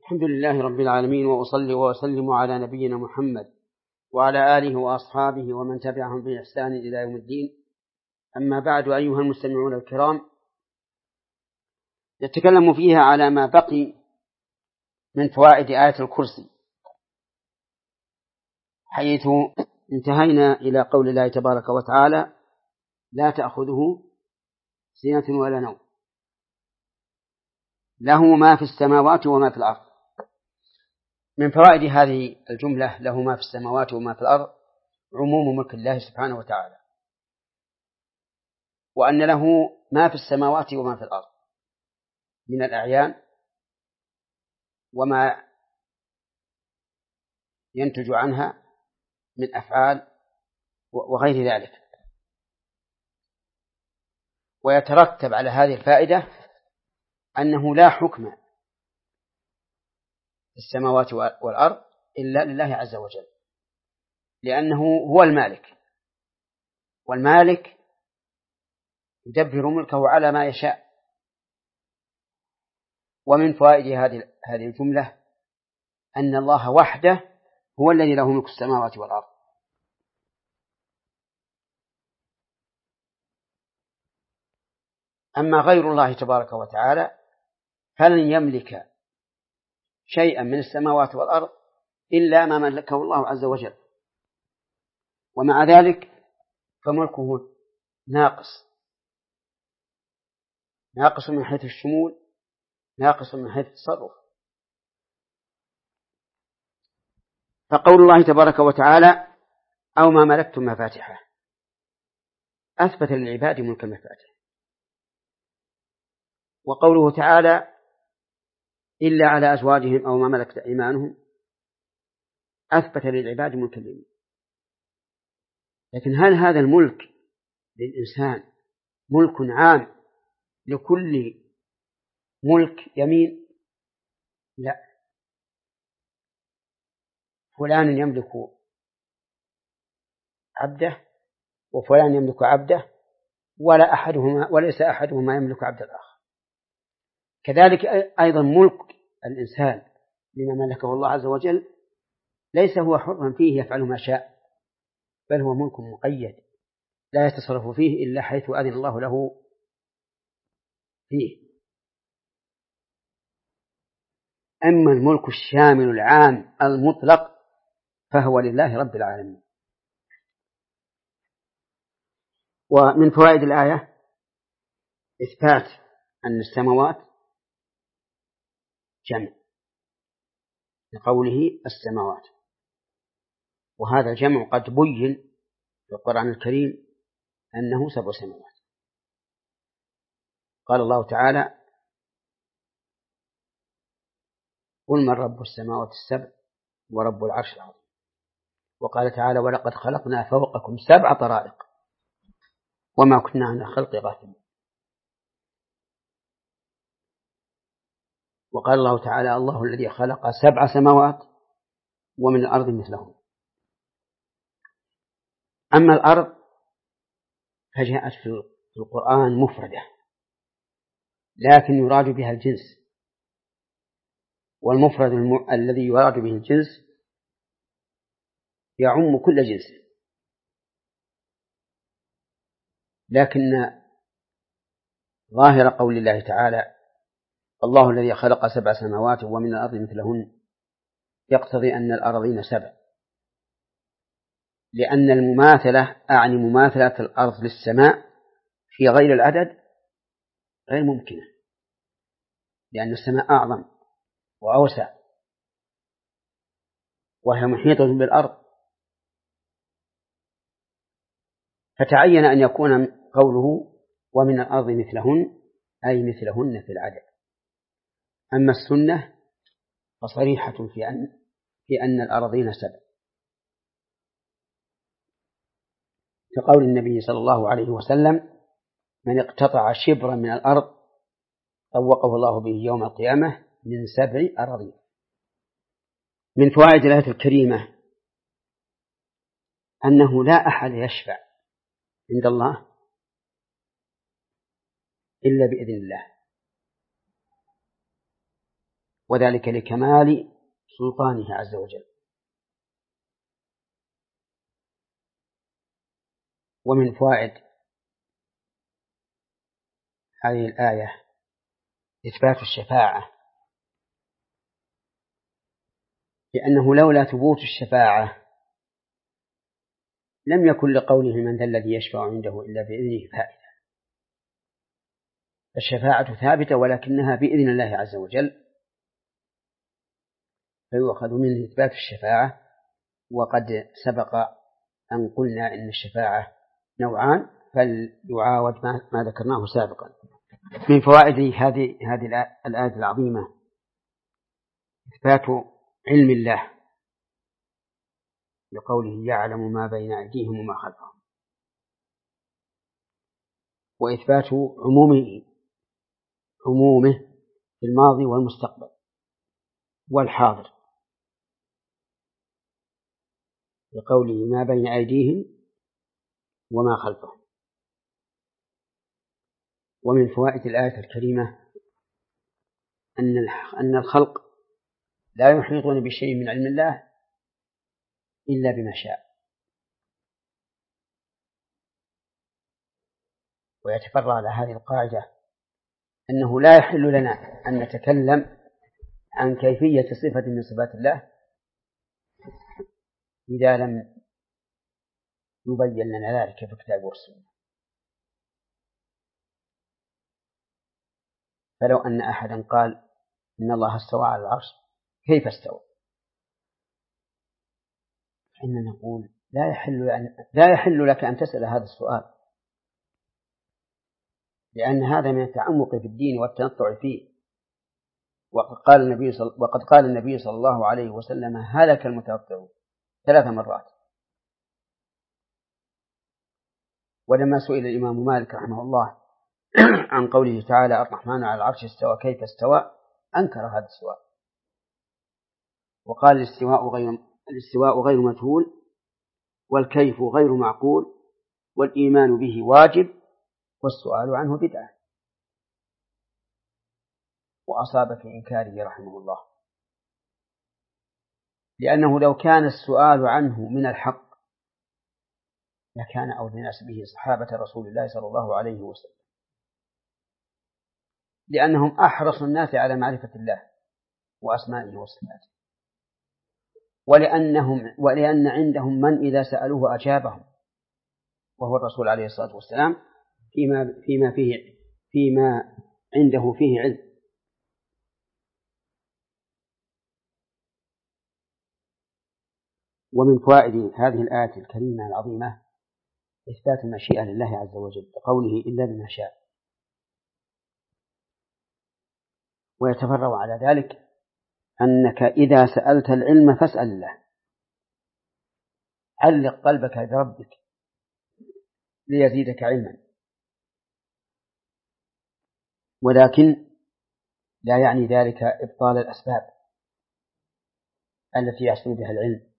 الحمد لله رب العالمين، وأصلي وأسلم على نبينا محمد وعلى آله وأصحابه ومن تبعهم بإحسان إلى يوم الدين. أما بعد، أيها المستمعون الكرام، نتكلم فيها على ما بقي من فوائد آية الكرسي، حيث انتهينا إلى قول الله تبارك وتعالى: لا تأخذه سنة ولا نوم، له ما في السماوات وما في الأرض. من فوائد هذه الجملة له ما في السماوات وما في الأرض عموم ملك الله سبحانه وتعالى، وأن له ما في السماوات وما في الأرض من الأعيان وما ينتج عنها من أفعال وغير ذلك. ويترتب على هذه الفائدة أنه لا حكم في السماوات والأرض إلا لله عز وجل، لأنه هو المالك، والمالك يدبر ملكه على ما يشاء. ومن فوائد هذه الجملة أن الله وحده هو الذي له ملك السماوات والأرض، أما غير الله تبارك وتعالى فلن يملك شيئا من السماوات والأرض إلا ما ملكه الله عز وجل، ومع ذلك فملكه ناقص من حيث الشمول، ناقص من حيث التصرف. فقول الله تبارك وتعالى: أو ما ملكتم مفاتحه، أثبت للعباد ملك المفاتح. وقوله تعالى: إلا على أزواجهم أو ما ملكت أيمانهم، أثبت للعباد ملك اليمين. لكن هل هذا الملك للإنسان ملك عام لكل ملك يمين؟ لا، فلان يملك عبده وفلان يملك عبده، وليس أحدهما يملك عبد الآخر. كذلك أيضا ملك الإنسان لما ملكه الله عز وجل ليس هو حرا فيه يفعل ما شاء، بل هو ملك مقيد لا يتصرف فيه إلا حيث أذن الله له فيه. أما الملك الشامل العام المطلق فهو لله رب العالمين. ومن فوائد الآية إثبات أن السماوات جمع لقوله السماوات، وهذا الجمع قد بين في القرآن الكريم أنه 7 سماوات. قال الله تعالى: قل من رب السماوات السبع ورب العرش العظيم. وقال تعالى: ولقد خلقنا فوقكم 7 طرائق وما كنا عن الخلق غافلين. وقال الله تعالى: الله الذي خلق 7 سماوات ومن الأرض مثلهم. أما الأرض فجاءت في القرآن مفردة، لكن يراد بها الجنس، والمفرد الذي يراد به الجنس يعم كل جنس. لكن ظاهر قول الله تعالى: الله الذي خلق 7 سماوات ومن الأرض مثلهن، يقتضي أن الأرضين 7، لأن المماثلة أعني مماثلة الأرض للسماء في غير العدد غير ممكنة، لأن السماء أعظم وأوسع وهي محيطة بالأرض، فتعين أن يكون قوله ومن الأرض مثلهن أي مثلهن في العدد. أما السنة فصريحة في أن الأرضين 7، كقول النبي صلى الله عليه وسلم: من اقتطع شبرا من الأرض طوقه الله به يوم القيامة من 7 أراضين. من فوائد الآية الكريمة أنه لا أحد يشفع عند الله إلا بإذن الله، وذلك لكمال سلطانه عز وجل. ومن فوائد هذه الآية إثبات الشفاعة، لأنه لولا ثبوت الشفاعة لم يكن لقوله من ذا الذي يشفع عنده إلا بإذنه فائدة. الشفاعة ثابتة ولكنها بإذن الله عز وجل، فيؤخذ منه إثبات الشفاعة. وقد سبق أن قلنا إن الشفاعة نوعان، فليعاود ما ذكرناه سابقا. من فوائد هذه الآية العظيمة إثبات علم الله لقوله يعلم ما بين أيديهم وما خلفهم، وإثبات عمومه في الماضي والمستقبل والحاضر لقوله ما بين أيديهم وما خلفهم. ومن فوائد الآية الكريمة أن الخلق لا يحيطون بشيء من علم الله إلا بما شاء. ويتفرع على هذه القاعدة أنه لا يحل لنا أن نتكلم عن كيفية صفة من صفات الله إذا لم يبين لنا ذلك في الكتاب والسنة. فلو أن أحدا قال إن الله استوى على العرش، كيف استوى؟ حين نقول لا يحل لك أن تسأل هذا السؤال، لأن هذا من التعمق في الدين والتنطع فيه. وقد قال النبي صلى الله عليه وسلم هلك المتنطعون 3 مرات. ولما سئل الإمام مالك رحمه الله عن قوله تعالى الرحمن على العرش استوى كيف استوى، أنكر هذا السؤال وقال الاستواء غير مجهول، والكيف غير معقول، والإيمان به واجب، والسؤال عنه بدعة. وأصاب في إنكاره رحمه الله، لأنه لو كان السؤال عنه من الحق لكان أولى الناس به صحابة رسول الله صلى الله عليه وسلم، لأنهم أحرص الناس على معرفة الله وأسمائه وصفاته، ولأن عندهم من إذا سألوه أجابهم، وهو الرسول عليه الصلاة والسلام فيما عنده فيه علم. ومن فوائد هذه الآية الكريمة العظيمة إثبات المشيئة لله عز وجل بقوله إلا بما شاء. ويتفرع على ذلك أنك إذا سألت العلم فاسأل الله، علق قلبك بربك ليزيدك علما، ولكن لا يعني ذلك إبطال الأسباب التي يحصل بها العلم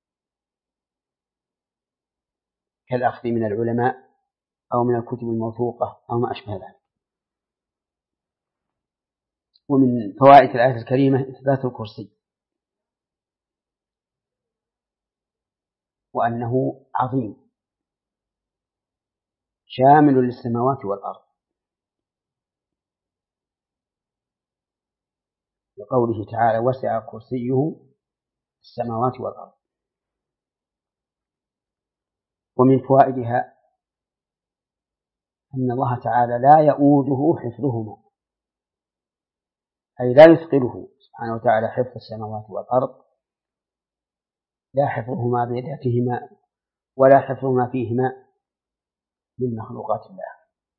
كالأخذ من العلماء أو من الكتب الموثوقة أو ما أشبه ذلك. ومن فوائد الآية الكريمة إثبات الكرسي، وأنه عظيم شامل للسماوات والأرض، لقوله تعالى وسع كرسيه السماوات والأرض. ومن فوائدها أن الله تعالى لا يؤوده حفظهما، أي لا يثقله سبحانه وتعالى حفظ السماوات والأرض، لا حفظهما بذاتهما ولا حفظهما فيهما من مخلوقات الله.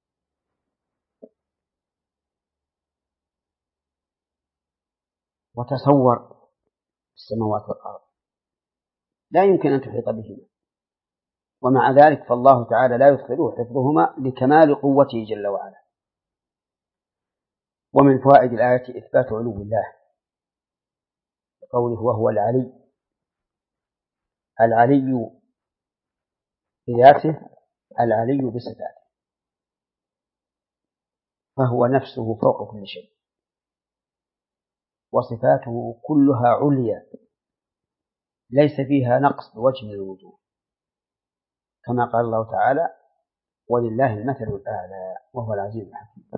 وتصور السماوات والأرض لا يمكن أن تحيط بهما، ومع ذلك فالله تعالى لا يثقله حفظهما لكمال قوته جل وعلا. ومن فوائد الآية إثبات علو الله قوله وهو العلي بذاته العلي بصفاته، فهو نفسه فوق كل شيء. وصفاته كلها عليا ليس فيها نقص بوجه من الوجوه، كما قال الله تعالى: ولله المثل الأعلى وهو العزيز الحكيم.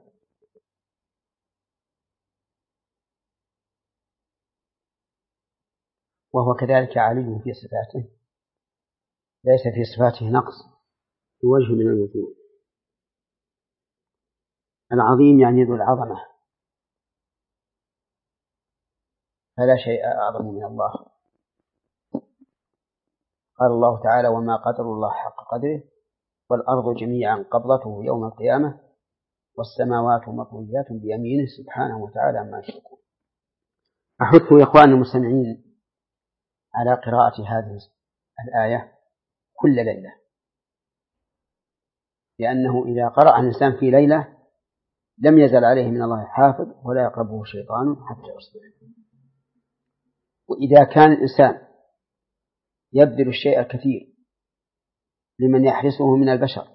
وهو كذلك علي في صفاته، ليس في صفاته نقص بوجه من الوجوه. العظيم يعني ذو العظمة، فلا شيء أعظم من الله. قال الله تعالى: وما قدر الله حق قدره والأرض جميعا قبضته يوم القيامة والسماوات مطويات بيمينه سبحانه وتعالى عما يشركون. أحث يا إخواني المستمعين على قراءة هذه الآية كل ليلة، لأنه إذا قرأ الإنسان في ليلة لم يزل عليه من الله حافظ ولا يقربه شيطان حتى يصبح. وإذا كان الإنسان يبذل الشيء الكثير لمن يحرسه من البشر،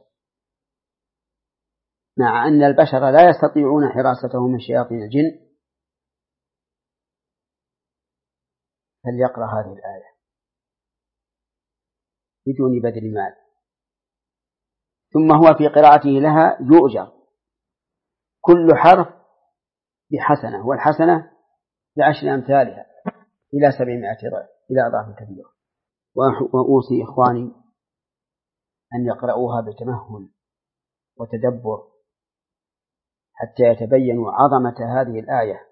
مع أن البشر لا يستطيعون حراسته من شياطين الجن، فليقرأ هذه الآية بدون بذل مال، ثم هو في قراءته لها يؤجر، كل حرف بحسنة، والحسنة ب10 أمثالها إلى 700 ضعف، إلى أضعاف كثيرة. وأوصي إخواني أن يقرأوها بتمهل وتدبر حتى يتبينوا عظمة هذه الآية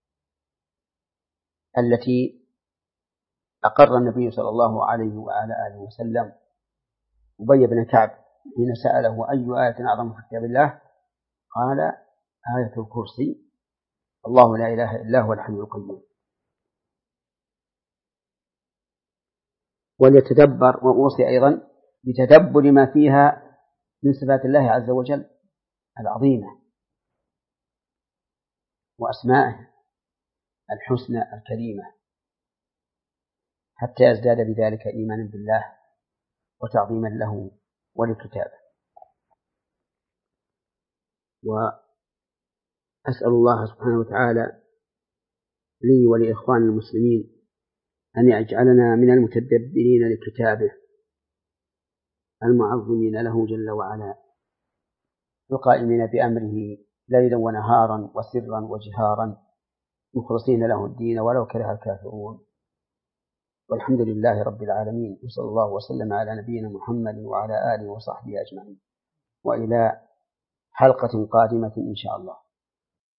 التي أقر النبي صلى الله عليه وعلى آله وسلم أبي بن كعب حين سأله: أي آية أعظم في كتاب الله؟ قال: آية الكرسي، الله لا إله إلا هو الحي القيوم. وليتدبر، وأوصي أيضا بتدبر ما فيها من صفات الله عز وجل العظيمة وأسمائه الحسنى الكريمة، حتى يزداد بذلك إيمانا بالله وتعظيما له ولكتابه. وأسأل الله سبحانه وتعالى لي ولإخوان المسلمين أن يجعلنا من المتدبرين لكتابه المعظمين له جل وعلا، القائمين بأمره ليلا ونهارا وسرا وجهارا، مخلصين له الدين ولو كره الكافرون. والحمد لله رب العالمين، وصلى الله وسلم على نبينا محمد وعلى آله وصحبه أجمعين، وإلى حلقة قادمة إن شاء الله.